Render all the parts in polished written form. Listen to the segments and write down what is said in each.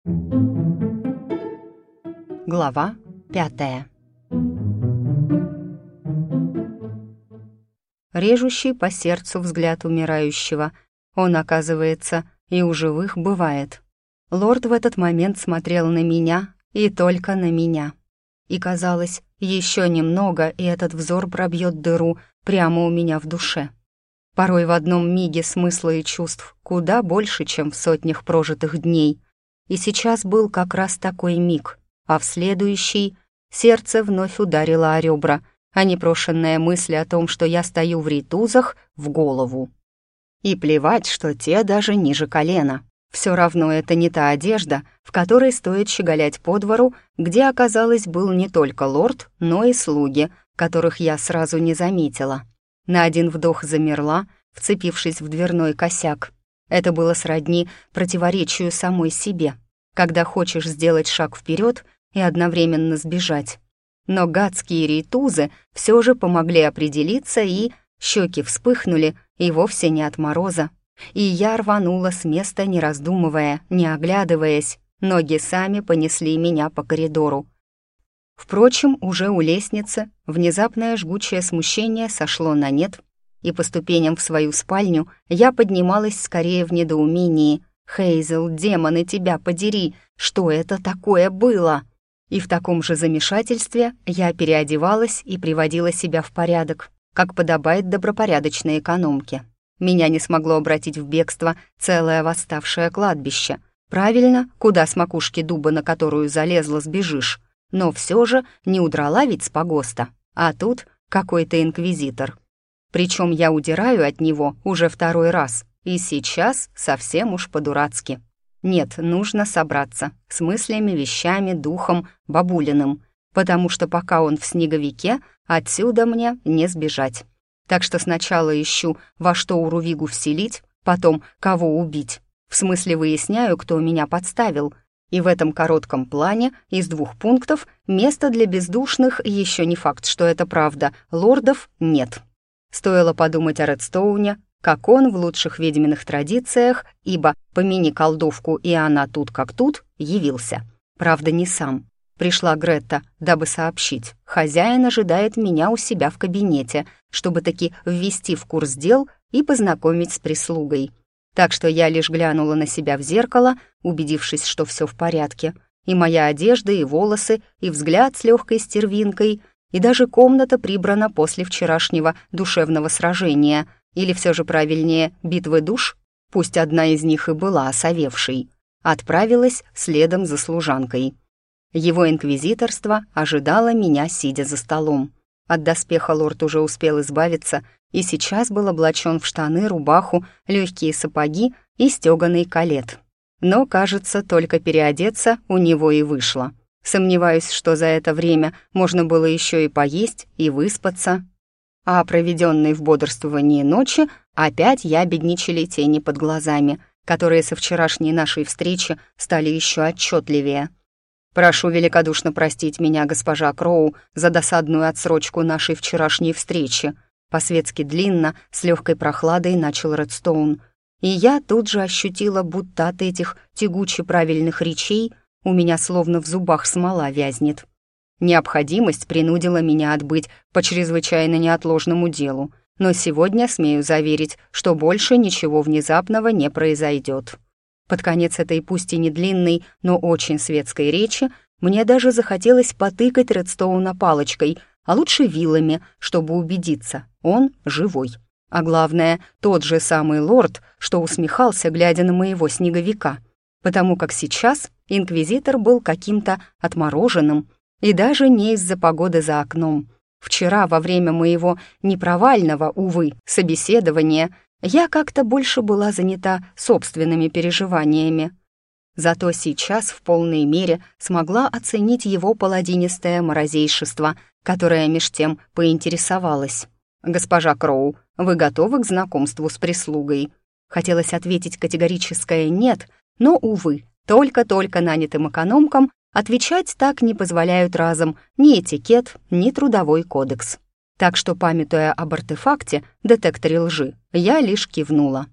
Глава 5. Режущий по сердцу взгляд умирающего. Он, оказывается, и у живых бывает. Лорд в этот момент смотрел на меня, и только на меня. И казалось, еще немного, и этот взор пробьет дыру прямо у меня в душе. Порой в одном миге смысла и чувств куда больше, чем в сотнях прожитых дней. И сейчас был как раз такой миг, а в следующий сердце вновь ударило о ребра, а непрошенная мысль о том, что я стою в рейтузах, в голову. И плевать, что те даже ниже колена. Все равно это не та одежда, в которой стоит щеголять по двору, где, оказалось, был не только лорд, но и слуги, которых я сразу не заметила. На один вдох замерла, вцепившись в дверной косяк. Это было сродни противоречию самой себе, когда хочешь сделать шаг вперед и одновременно сбежать. Но гадские рейтузы все же помогли определиться, и щеки вспыхнули, и вовсе не от мороза. И я рванула с места, не раздумывая, не оглядываясь. Ноги сами понесли меня по коридору. Впрочем, уже у лестницы внезапное жгучее смущение сошло на нет, и по ступеням в свою спальню я поднималась скорее в недоумении. «Хейзел, демоны, тебя подери! Что это такое было?» И в таком же замешательстве я переодевалась и приводила себя в порядок, как подобает добропорядочной экономке. Меня не смогло обратить в бегство целое восставшее кладбище. Правильно, куда с макушки дуба, на которую залезла, сбежишь. Но все же не удрала ведь с погоста. А тут какой-то инквизитор. Причем я удираю от него уже второй раз, и сейчас совсем уж по-дурацки. Нет, нужно собраться с мыслями, вещами, духом, бабулиным, потому что пока он в снеговике, отсюда мне не сбежать. Так что сначала ищу, во что Урувигу вселить, потом кого убить. В смысле выясняю, кто меня подставил. И в этом коротком плане из 2 пунктов места для бездушных, еще не факт, что это правда, лордов нет. Стоило подумать о Редстоуне, как он в лучших ведьминых традициях, ибо помяни колдовку, и она тут как тут, явился. Правда, не сам. Пришла Гретта, дабы сообщить. Хозяин ожидает меня у себя в кабинете, чтобы таки ввести в курс дел и познакомить с прислугой. Так что я лишь глянула на себя в зеркало, убедившись, что все в порядке. И моя одежда, и волосы, и взгляд с легкой стервинкой, и даже комната прибрана после вчерашнего душевного сражения, или все же правильнее битвы душ, пусть одна из них и была осовевшей, отправилась следом за служанкой. Его инквизиторство ожидало меня, сидя за столом. От доспеха лорд уже успел избавиться и сейчас был облачен в штаны, рубаху, легкие сапоги и стеганый калет. Но, кажется, только переодеться у него и вышло. Сомневаюсь, что за это время можно было еще и поесть, и выспаться. А проведенной в бодрствовании ночи опять ябедничали тени под глазами, которые со вчерашней нашей встречи стали еще отчетливее. «Прошу великодушно простить меня, госпожа Кроу, за досадную отсрочку нашей вчерашней встречи», по-светски длинно, с легкой прохладой начал Редстоун. И я тут же ощутила, будто от этих тягуче правильных речей у меня словно в зубах смола вязнет. Необходимость принудила меня отбыть по чрезвычайно неотложному делу, но сегодня смею заверить, что больше ничего внезапного не произойдет. Под конец этой пусть и не длинной, но очень светской речи мне даже захотелось потыкать Редстоуна палочкой, а лучше вилами, чтобы убедиться, он живой. А главное, тот же самый лорд, что усмехался, глядя на моего снеговика, потому как сейчас инквизитор был каким-то отмороженным, и даже не из-за погоды за окном. Вчера, во время моего непровального, увы, собеседования, я как-то больше была занята собственными переживаниями. Зато сейчас в полной мере смогла оценить его паладинистое морозейшество, которое меж тем поинтересовалось. «Госпожа Кроу, вы готовы к знакомству с прислугой?» Хотелось ответить категорическое «нет», но, увы, только-только нанятым экономкам отвечать так не позволяют разом ни этикет, ни трудовой кодекс. Так что, памятуя об артефакте, детекторе лжи, я лишь кивнула.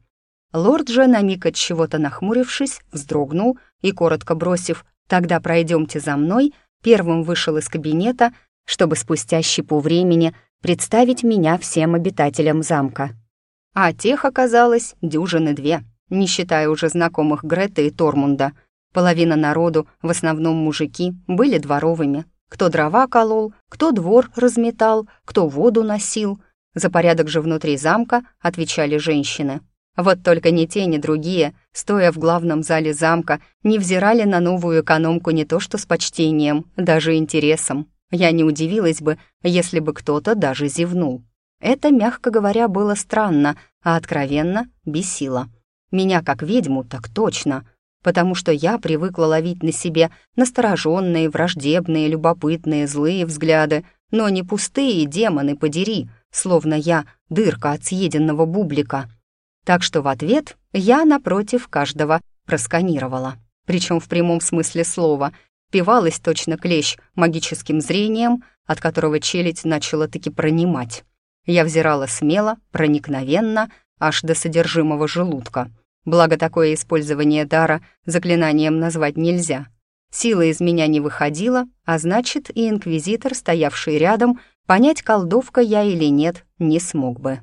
Лорд же, на миг от чего-то нахмурившись, вздрогнул и, коротко бросив «тогда пройдемте за мной», первым вышел из кабинета, чтобы спустя щепу времени представить меня всем обитателям замка. А тех оказалось дюжины две, не считая уже знакомых Греты и Тормунда. Половина народу, в основном мужики, были дворовыми. Кто дрова колол, кто двор разметал, кто воду носил. За порядок же внутри замка отвечали женщины. Вот только ни те, ни другие, стоя в главном зале замка, не взирали на новую экономку не то что с почтением, даже интересом. Я не удивилась бы, если бы кто-то даже зевнул. Это, мягко говоря, было странно, а откровенно бесило. Меня как ведьму, так точно, потому что я привыкла ловить на себе настороженные, враждебные, любопытные, злые взгляды, но не пустые, демоны подери, словно я дырка от съеденного бублика. Так что в ответ я напротив каждого просканировала, причем в прямом смысле слова, впивалась точно клещ магическим зрением, от которого челядь начала таки пронимать. Я взирала смело, проникновенно, аж до содержимого желудка. Благо, такое использование дара заклинанием назвать нельзя. Сила из меня не выходила, а значит, и инквизитор, стоявший рядом, понять, колдовка я или нет, не смог бы.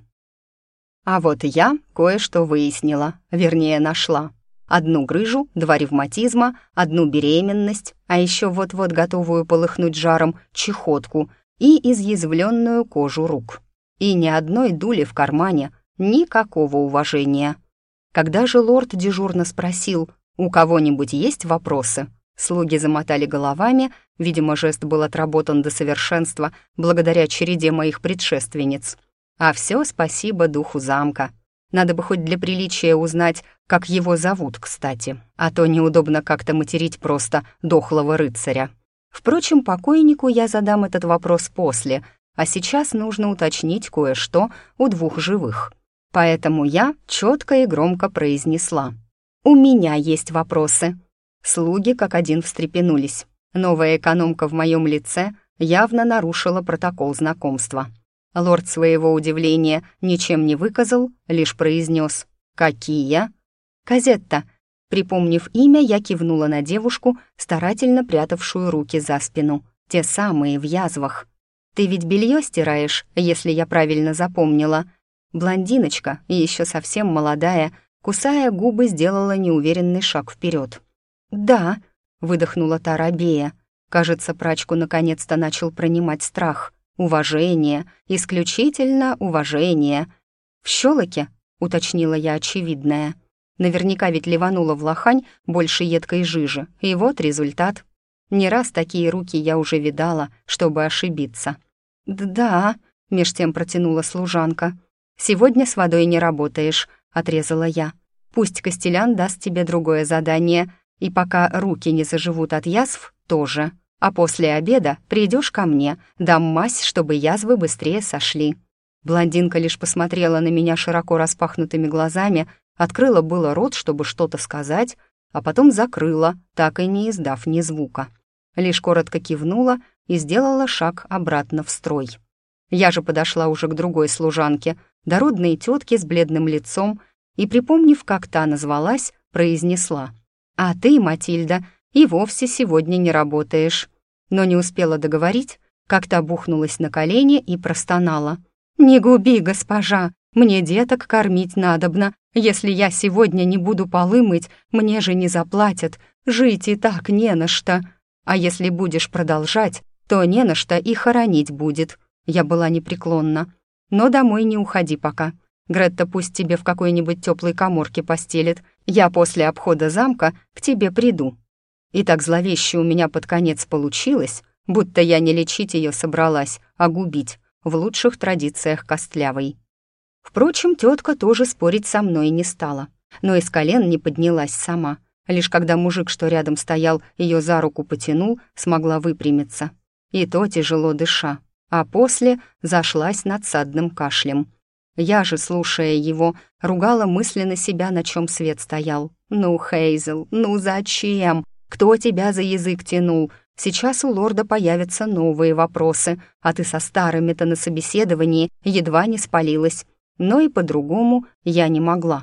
А вот я кое-что выяснила, вернее, нашла. Одну грыжу, 2 ревматизма, 1 беременность, а еще вот-вот готовую полыхнуть жаром чехотку и изъязвленную кожу рук. И ни одной дули в кармане, никакого уважения. Когда же лорд дежурно спросил, у кого-нибудь есть вопросы, слуги замотали головами, видимо, жест был отработан до совершенства благодаря череде моих предшественниц. А все спасибо духу замка. Надо бы хоть для приличия узнать, как его зовут, кстати, а то неудобно как-то материть просто дохлого рыцаря. Впрочем, покойнику я задам этот вопрос после, а сейчас нужно уточнить кое-что у 2 живых. Поэтому я четко и громко произнесла: «У меня есть вопросы». Слуги как один встрепенулись. Новая экономка в моем лице явно нарушила протокол знакомства. Лорд своего удивления ничем не выказал, лишь произнес: «Какие?» «Казетта». Припомнив имя, я кивнула на девушку, старательно прятавшую руки за спину. Те самые в язвах. «Ты ведь белье стираешь, если я правильно запомнила». Блондиночка, еще совсем молодая, кусая губы, сделала неуверенный шаг вперед. «Да», — выдохнула та рабея. Кажется, прачку наконец-то начал пронимать страх. «Уважение, исключительно уважение». «В щелоке?» — уточнила я очевидное. Наверняка ведь ливанула в лохань больше едкой жижи, и вот результат. Не раз такие руки я уже видала, чтобы ошибиться. «Да», — меж тем протянула служанка. «Сегодня с водой не работаешь», — отрезала я. «Пусть Костелян даст тебе другое задание, и пока руки не заживут от язв, тоже. А после обеда придешь ко мне, дам мазь, чтобы язвы быстрее сошли». Блондинка лишь посмотрела на меня широко распахнутыми глазами, открыла было рот, чтобы что-то сказать, а потом закрыла, так и не издав ни звука. Лишь коротко кивнула и сделала шаг обратно в строй. Я же подошла уже к другой служанке, дородной тетке с бледным лицом, и, припомнив, как та назвалась, произнесла: «А ты, Матильда, и вовсе сегодня не работаешь». Но не успела договорить, как та бухнулась на колени и простонала: «Не губи, госпожа, мне деток кормить надобно. Если я сегодня не буду полы мыть, мне же не заплатят, жить и так не на что. А если будешь продолжать, то не на что и хоронить будет». Я была непреклонна. «Но домой не уходи пока. Гретта пусть тебе в какой-нибудь теплой каморке постелит. Я после обхода замка к тебе приду». И так зловеще у меня под конец получилось, будто я не лечить ее собралась, а губить, в лучших традициях Костлявой. Впрочем, тетка тоже спорить со мной не стала, но из колен не поднялась сама. Лишь когда мужик, что рядом стоял, ее за руку потянул, смогла выпрямиться. И то тяжело дыша, а после зашлась надсадным кашлем. Я же, слушая его, ругала мысленно себя, на чем свет стоял. «Ну, Хейзел, ну зачем? Кто тебя за язык тянул? Сейчас у лорда появятся новые вопросы, а ты со старыми-то на собеседовании едва не спалилась». Но и по-другому я не могла.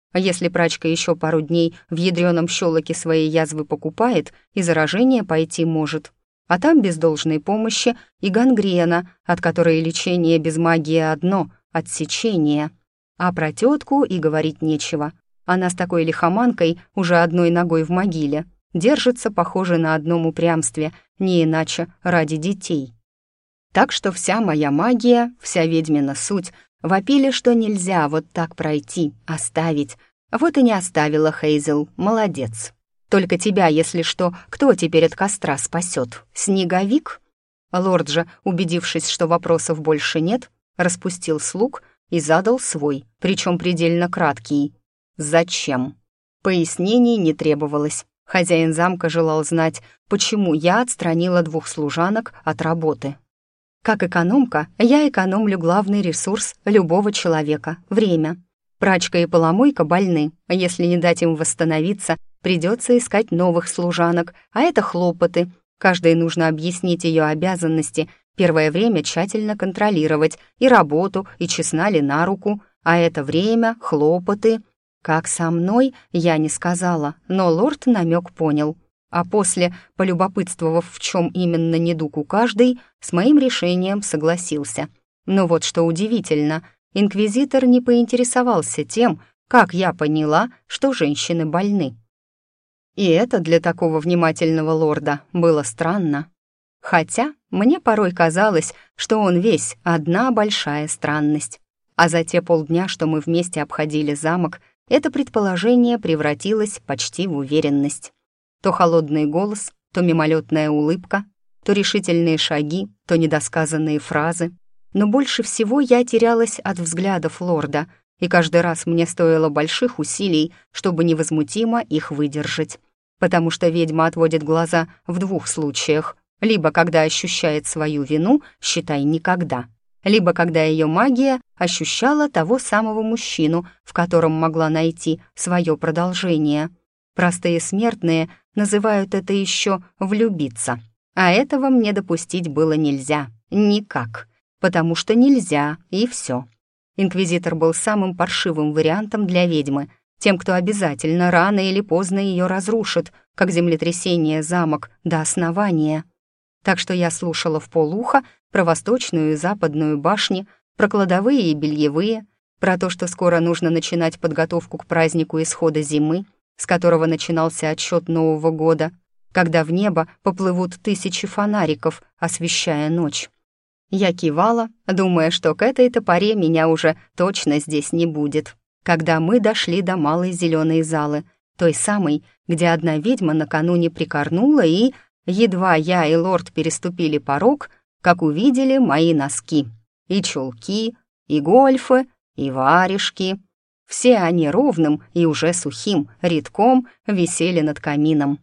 А если прачка еще пару дней в ядреном щелоке своей язвы покупает, и заражение пойти может. А там без должной помощи и гангрена, от которой лечение без магии одно — отсечение. А про тетку и говорить нечего. Она с такой лихоманкой уже одной ногой в могиле. Держится, похоже, на одном упрямстве, не иначе ради детей. Так что вся моя магия, вся ведьмина суть вопили, что нельзя вот так пройти, оставить. Вот и не оставила Хейзел, молодец. Только тебя, если что, кто теперь от костра спасет? Снеговик? Лорд же, убедившись, что вопросов больше нет, распустил слуг и задал свой, причем предельно краткий. «Зачем?» Пояснений не требовалось. Хозяин замка желал знать, почему я отстранила 2 служанок от работы. Как экономка, я экономлю главный ресурс любого человека — время. Прачка и поломойка больны, а если не дать им восстановиться, придется искать новых служанок, а это хлопоты. Каждой нужно объяснить ее обязанности, первое время тщательно контролировать и работу, и честна ли на руку, а это время, хлопоты. Как со мной, я не сказала, но лорд намек понял. А после, полюбопытствовав, в чем именно недуг у каждой, с моим решением согласился. Но вот что удивительно, инквизитор не поинтересовался тем, как я поняла, что женщины больны. И это для такого внимательного лорда было странно. Хотя мне порой казалось, что он весь одна большая странность. А за те полдня, что мы вместе обходили замок, это предположение превратилось почти в уверенность. То холодный голос, то мимолетная улыбка, то решительные шаги, то недосказанные фразы. Но больше всего я терялась от взглядов лорда, и каждый раз мне стоило больших усилий, чтобы невозмутимо их выдержать. Потому что ведьма отводит глаза в 2 случаях. Либо когда ощущает свою вину, считай никогда. Либо когда ее магия ощущала того самого мужчину, в котором могла найти свое продолжение. Простые смертные называют это еще «влюбиться». А этого мне допустить было нельзя. Никак. Потому что нельзя, и все. Инквизитор был самым паршивым вариантом для ведьмы, тем, кто обязательно рано или поздно ее разрушит, как землетрясение замок до основания. Так что я слушала вполуха про восточную и западную башни, про кладовые и бельевые, про то, что скоро нужно начинать подготовку к празднику исхода зимы, с которого начинался отсчет Нового года, когда в небо поплывут 1000 фонариков, освещая ночь. Я кивала, думая, что к этой-то поре меня уже точно здесь не будет. Когда мы дошли до малой зеленой залы, той самой, где одна ведьма накануне прикорнула, и едва я и лорд переступили порог, как увидели мои носки. И чулки, и гольфы, и варежки. Все они ровным и уже сухим рядком висели над камином.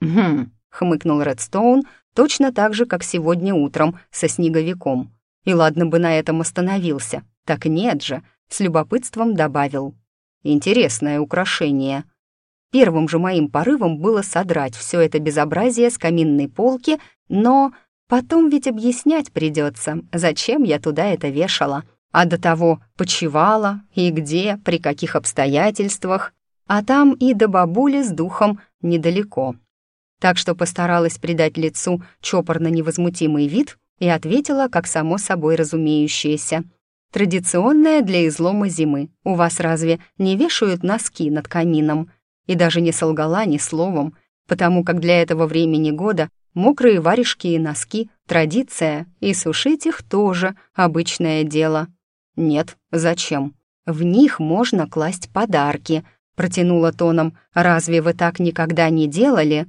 Хмыкнул Редстоун, точно так же, как сегодня утром со снеговиком. И ладно бы на этом остановился, так нет же, с любопытством добавил. Интересное украшение. Первым же моим порывом было содрать все это безобразие с каминной полки, но потом ведь объяснять придется, зачем я туда это вешала, а до того почивала, и где, при каких обстоятельствах, а там и до бабули с духом недалеко. Так что постаралась придать лицу чопорно-невозмутимый вид и ответила, как само собой разумеющееся. «Традиционная для излома зимы. У вас разве не вешают носки над камином?» И даже не солгала ни словом, потому как для этого времени года мокрые варежки и носки — традиция, и сушить их тоже обычное дело. «Нет, зачем? В них можно класть подарки», — протянула тоном. «Разве вы так никогда не делали?»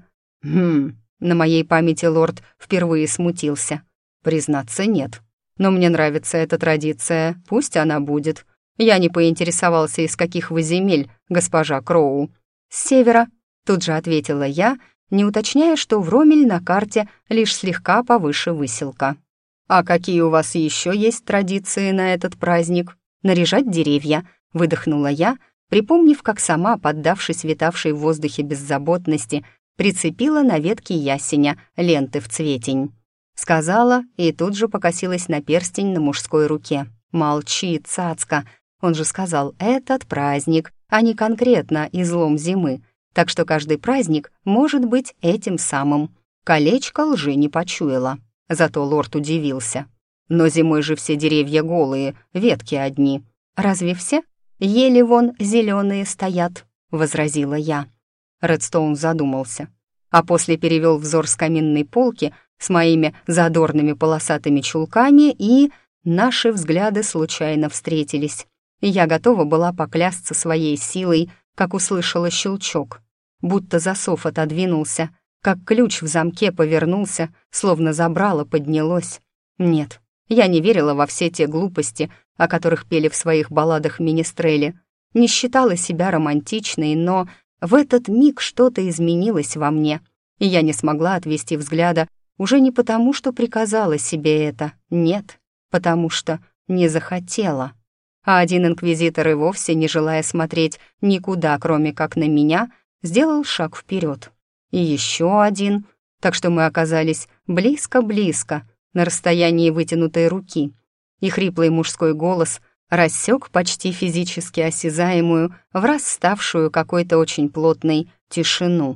На моей памяти лорд впервые смутился. «Признаться, нет. Но мне нравится эта традиция, пусть она будет. Я не поинтересовался, из каких вы земель, госпожа Кроу». «С севера», — тут же ответила я, не уточняя, что в Ромель на карте лишь слегка повыше выселка. «А какие у вас еще есть традиции на этот праздник?» «Наряжать деревья», — выдохнула я, припомнив, как сама, поддавшись витавшей в воздухе беззаботности, прицепила на ветке ясеня ленты в цветень. Сказала и тут же покосилась на перстень на мужской руке. «Молчи, цацка, он же сказал, этот праздник, а не конкретно излом зимы, так что каждый праздник может быть этим самым. Колечко лжи не почуяло, зато лорд удивился. Но зимой же все деревья голые, ветки одни. Разве все? Ели вон зеленые стоят, возразила я. Редстоун задумался, а после перевел взор с каминной полки с моими задорными полосатыми чулками, и наши взгляды случайно встретились. И я готова была поклясться своей силой, как услышала щелчок. Будто засов отодвинулся, как ключ в замке повернулся, словно забрало поднялось. Нет, я не верила во все те глупости, о которых пели в своих балладах министрели. Не считала себя романтичной, но в этот миг что-то изменилось во мне, и я не смогла отвести взгляда уже не потому, что приказала себе это, нет, потому что не захотела. А один инквизитор и вовсе, не желая смотреть никуда, кроме как на меня, сделал шаг вперед. И еще один, так что мы оказались близко-близко, на расстоянии вытянутой руки, и хриплый мужской голос рассек почти физически осязаемую, враз ставшую какой-то очень плотной тишину.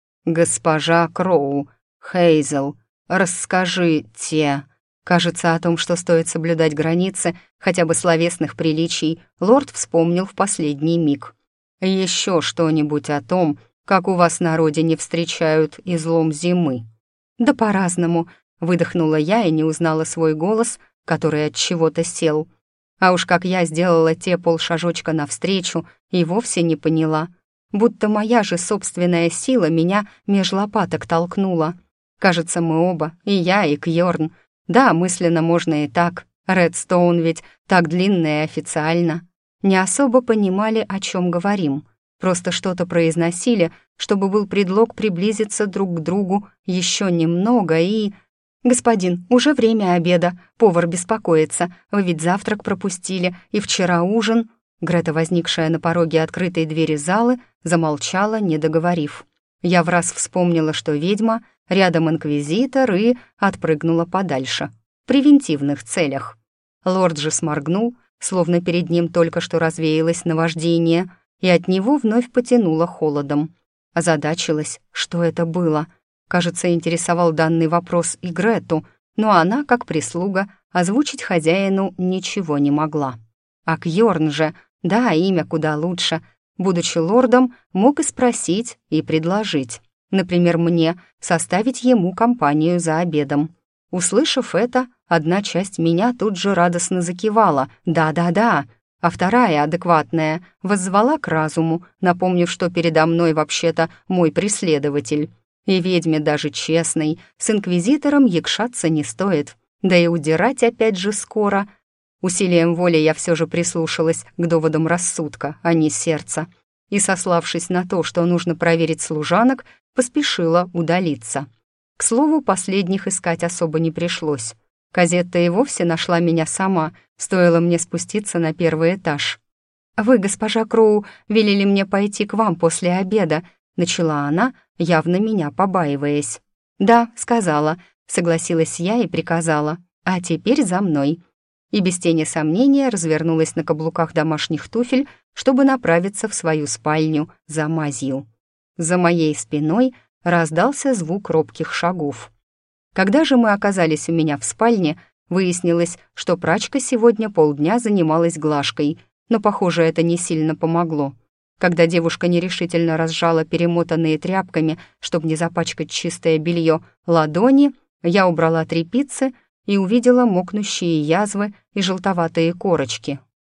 «Госпожа Кроу, Хейзел, расскажите...» Кажется, о том, что стоит соблюдать границы хотя бы словесных приличий, лорд вспомнил в последний миг. «Еще что-нибудь о том, как у вас на родине встречают излом зимы?» «Да по-разному», — выдохнула я и не узнала свой голос, который от чего-то сел. А уж как я сделала те полшажочка навстречу и вовсе не поняла. Будто моя же собственная сила меня меж лопаток толкнула. Кажется, мы оба, и я, и Кьорн. Да, мысленно можно и так. Редстоун ведь так длинно и официально. Не особо понимали, о чем говорим. Просто что-то произносили, чтобы был предлог приблизиться друг к другу еще немного и... «Господин, уже время обеда. Повар беспокоится. Вы ведь завтрак пропустили, и вчера ужин...» Грета, возникшая на пороге открытой двери залы, замолчала, не договорив. Я враз вспомнила, что ведьма, рядом инквизитор, и отпрыгнула подальше. В превентивных целях. Лорд же сморгнул, словно перед ним только что развеялось наваждение, и от него вновь потянуло холодом. Озадачилась, что это было. Кажется, интересовал данный вопрос и Грету, но она, как прислуга, озвучить хозяину ничего не могла. А Кьорн же, да, имя куда лучше, будучи лордом, мог и спросить, и предложить. Например, мне составить ему компанию за обедом. Услышав это, одна часть меня тут же радостно закивала «да-да-да», а вторая, адекватная, воззвала к разуму, напомнив, что передо мной вообще-то мой преследователь. И ведьме даже честной, с инквизитором якшаться не стоит, да и удирать опять же скоро. Усилием воли я все же прислушалась к доводам рассудка, а не сердца, и, сославшись на то, что нужно проверить служанок, поспешила удалиться. К слову, последних искать особо не пришлось. Казетта и вовсе нашла меня сама, стоило мне спуститься на первый этаж. «Вы, госпожа Кроу, велели мне пойти к вам после обеда», — начала она, явно меня побаиваясь. «Да», — сказала, согласилась я и приказала. «А теперь за мной». И без тени сомнения развернулась на каблуках домашних туфель, чтобы направиться в свою спальню за мазью. За моей спиной раздался звук робких шагов. Когда же мы оказались у меня в спальне, выяснилось, что прачка сегодня полдня занималась глажкой, но, похоже, это не сильно помогло. Когда девушка нерешительно разжала перемотанные тряпками, чтобы не запачкать чистое белье, ладони, я убрала тряпицы и увидела мокнущие язвы и желтоватые корочки.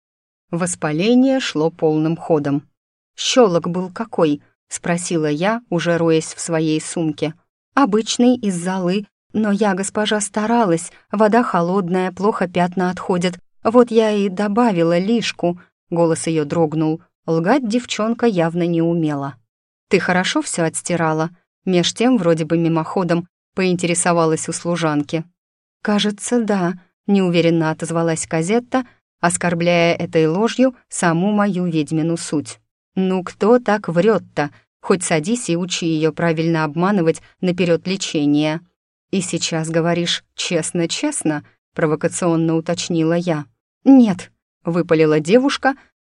Воспаление шло полным ходом. «Щелок был какой?» — спросила я, уже роясь в своей сумке. «Обычный, из золы, но я, госпожа, старалась, вода холодная, плохо пятна отходят, вот я и добавила лишку». Голос ее дрогнул. Лгать девчонка явно не умела. «Ты хорошо все отстирала?» Меж тем, вроде бы мимоходом, поинтересовалась у служанки. «Кажется, да», — неуверенно отозвалась Казетта, оскорбляя этой ложью саму мою ведьмину суть. «Ну кто так врет-то? Хоть садись и учи ее правильно обманывать наперед лечения». «И сейчас говоришь честно-честно?» — провокационно уточнила я. «Нет», — выпалила девушка,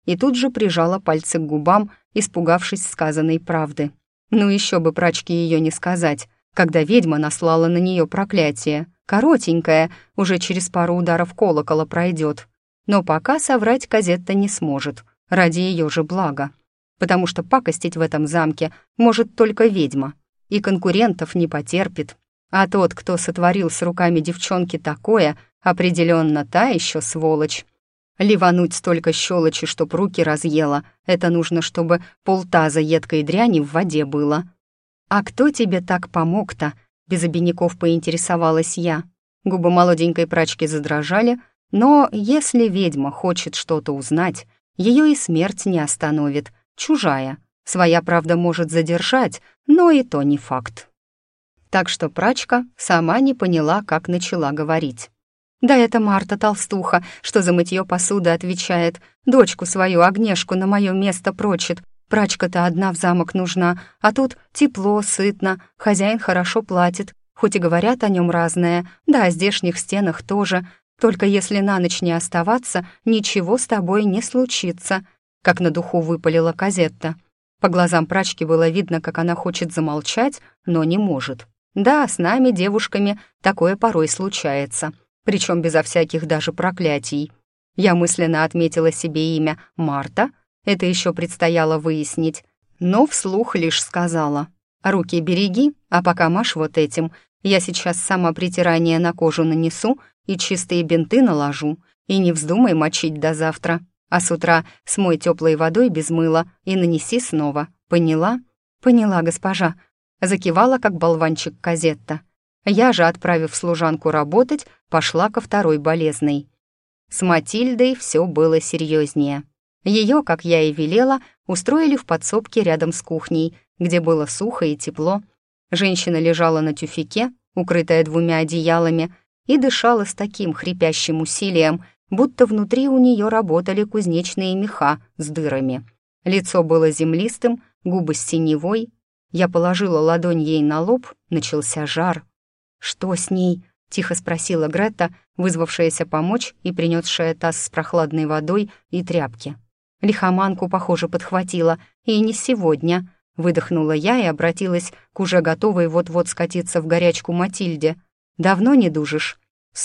и тут же прижала пальцы к губам, испугавшись сказанной правды. Ну еще бы прачке ее не сказать, когда ведьма наслала на нее проклятие. Коротенькое, уже через пару ударов колокола пройдет. Но пока соврать Казетта не сможет, ради ее же блага. Потому что пакостить в этом замке может только ведьма, и конкурентов не потерпит. А тот, кто сотворил с руками девчонки такое, определенно та еще сволочь. Ливануть столько щелочи, чтоб руки разъела, это нужно, чтобы полтаза едкой дряни в воде было. «А кто тебе так помог-то?» — без обиняков поинтересовалась я. Губы молоденькой прачки задрожали, но если ведьма хочет что-то узнать, ее и смерть не остановит. Чужая. Своя, правда, может задержать, но и то не факт. Так что прачка сама не поняла, как начала говорить. «Да это Марта толстуха, что за мытье посуды отвечает. Дочку свою, Агнешку, на мое место прочит. Прачка-то одна в замок нужна, а тут тепло, сытно, хозяин хорошо платит, хоть и говорят о нем разное, да о здешних стенах тоже. Только если на ночь не оставаться, ничего с тобой не случится», как на духу выпалила Казетта. По глазам прачки было видно, как она хочет замолчать, но не может. Да, с нами, девушками, такое порой случается, причем безо всяких даже проклятий. Я мысленно отметила себе имя Марта, это еще предстояло выяснить, но вслух лишь сказала: «Руки береги, а пока машь вот этим. Я сейчас сама притирание на кожу нанесу и чистые бинты наложу, и не вздумай мочить до завтра. А с утра смой теплой водой без мыла и нанеси снова. Поняла?» «Поняла, госпожа», — закивала, как болванчик Казетта. Я же, отправив служанку работать, пошла ко второй болезной. С Матильдой все было серьезнее. Ее, как я и велела, устроили в подсобке рядом с кухней, где было сухо и тепло. Женщина лежала на тюфяке, укрытая 2 одеялами, и дышала с таким хрипящим усилием, будто внутри у нее работали кузнечные меха с дырами. Лицо было землистым, губы с синевой. Я положила ладонь ей на лоб, начался жар. «Что с ней?» — тихо спросила Гретта, вызвавшаяся помочь и принесшая таз с прохладной водой и тряпки. «Лихоманку, похоже, подхватила, и не сегодня», — выдохнула я и обратилась к уже готовой вот-вот скатиться в горячку Матильде. «Давно не дужишь?»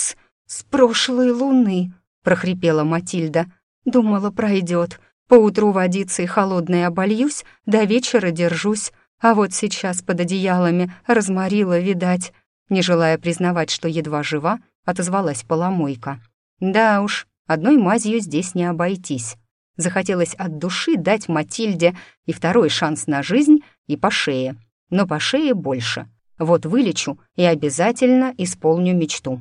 «С прошлой луны», — прохрипела Матильда. «Думала, пройдет. Поутру водицей холодной обольюсь, до вечера держусь, а вот сейчас под одеялами разморила, видать». Не желая признавать, что едва жива, отозвалась поломойка. «Да уж, одной мазью здесь не обойтись». Захотелось от души дать Матильде и второй шанс на жизнь, и по шее. Но по шее больше. Вот вылечу и обязательно исполню мечту.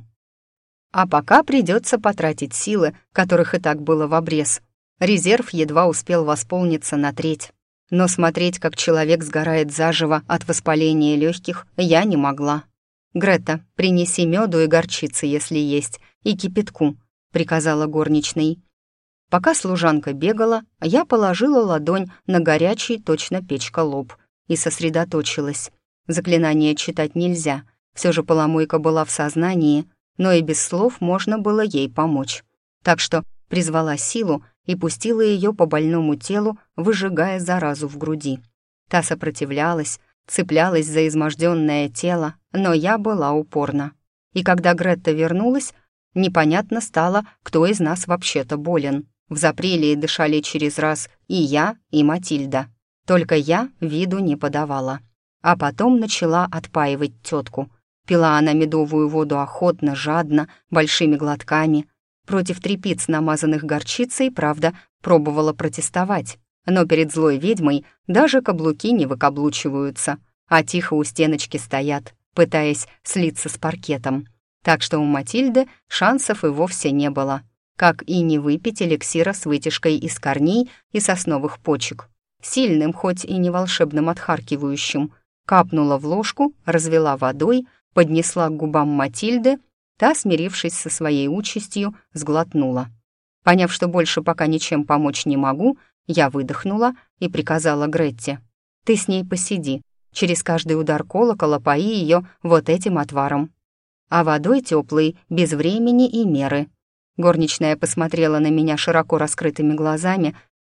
А пока придется потратить силы, которых и так было в обрез. Резерв едва успел восполниться на треть. Но смотреть, как человек сгорает заживо от воспаления легких, я не могла. «Грета, принеси меду и горчицы, если есть, и кипятку», — приказала горничной. Пока служанка бегала, я положила ладонь на горячий, точно печка, лоб и сосредоточилась. Заклинание читать нельзя, все же поломойка была в сознании, но и без слов можно было ей помочь. Так что призвала силу и пустила ее по больному телу, выжигая заразу в груди. Та сопротивлялась, цеплялась за изможденное тело, но я была упорна. И когда Гретта вернулась, непонятно стало, кто из нас вообще-то болен. В запрелии дышали через раз и я, и Матильда. Только я виду не подавала. А потом начала отпаивать тетку. Пила она медовую воду охотно, жадно, большими глотками. Против тряпиц, намазанных горчицей, правда, пробовала протестовать. Но перед злой ведьмой даже каблуки не выкаблучиваются, а тихо у стеночки стоят, пытаясь слиться с паркетом. Так что у Матильды шансов и вовсе не было. Как и не выпить эликсира с вытяжкой из корней и сосновых почек. Сильным, хоть и не волшебным отхаркивающим. Капнула в ложку, развела водой, поднесла к губам Матильды, та, смирившись со своей участью, сглотнула. Поняв, что больше пока ничем помочь не могу, я выдохнула и приказала Гретте: «Ты с ней посиди, через каждый удар колокола пои ее вот этим отваром. А водой теплой, без времени и меры». Горничная посмотрела на меня широко раскрытыми глазами,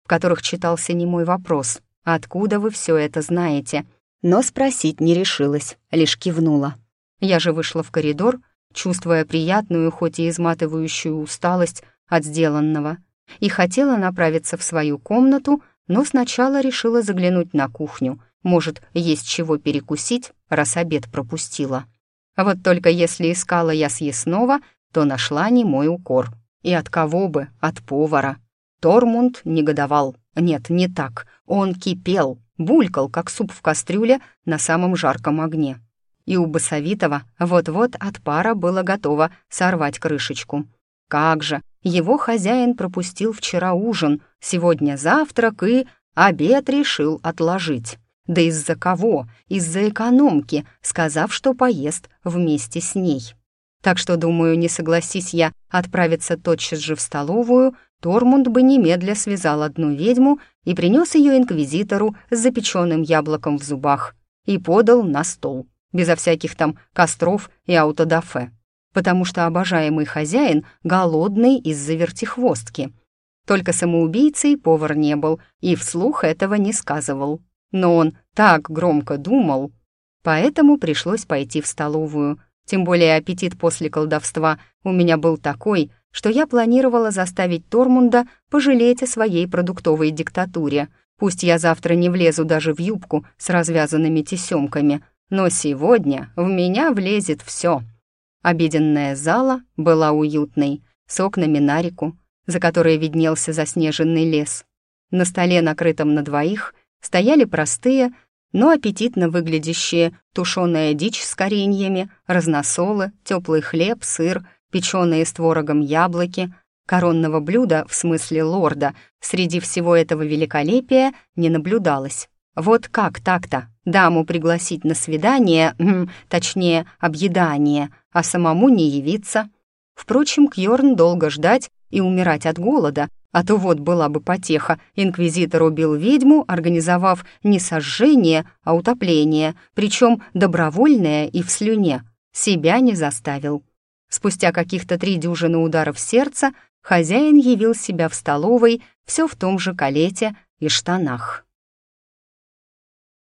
в которых читался немой вопрос: «Откуда вы все это знаете?» Но спросить не решилась, лишь кивнула. Я же вышла в коридор, чувствуя приятную, хоть и изматывающую усталость от сделанного, и хотела направиться в свою комнату, но сначала решила заглянуть на кухню. Может, есть чего перекусить, раз обед пропустила. А вот только если искала я съестного, то нашла немой укор. И от кого бы? От повара. Тормунд негодовал. Нет, не так. Он кипел, булькал, как суп в кастрюле на самом жарком огне. И у Басовитова вот-вот от пара было готово сорвать крышечку. Как же, его хозяин пропустил вчера ужин, сегодня завтрак и обед решил отложить. Да из-за кого? Из-за экономки, сказав, что поест вместе с ней. Так что, думаю, не согласись я отправиться тотчас же в столовую, Тормунд бы немедля связал одну ведьму и принес ее инквизитору с запеченным яблоком в зубах и подал на стол, безо всяких там костров и аутодафе, потому что обожаемый хозяин голодный из-за вертихвостки. Только самоубийцей повар не был и вслух этого не сказывал. Но он так громко думал, поэтому пришлось пойти в столовую. Тем более аппетит после колдовства у меня был такой, что я планировала заставить Тормунда пожалеть о своей продуктовой диктатуре. Пусть я завтра не влезу даже в юбку с развязанными тесемками, но сегодня в меня влезет все. Обеденная зала была уютной, с окнами на реку, за которой виднелся заснеженный лес. На столе, накрытом на двоих, стояли простые, но аппетитно выглядящие тушеная дичь с кореньями, разносолы, теплый хлеб, сыр, печеные с творогом яблоки. Коронного блюда, в смысле лорда, среди всего этого великолепия не наблюдалось. Вот как так-то? Даму пригласить на свидание, точнее, объедание, а самому не явиться. Впрочем, Кьорн долго ждать и умирать от голода, а то вот была бы потеха, инквизитор убил ведьму, организовав не сожжение, а утопление, причем добровольное и в слюне. Себя не заставил. Спустя каких-то 3 дюжины ударов сердца хозяин явил себя в столовой все в том же калете и штанах.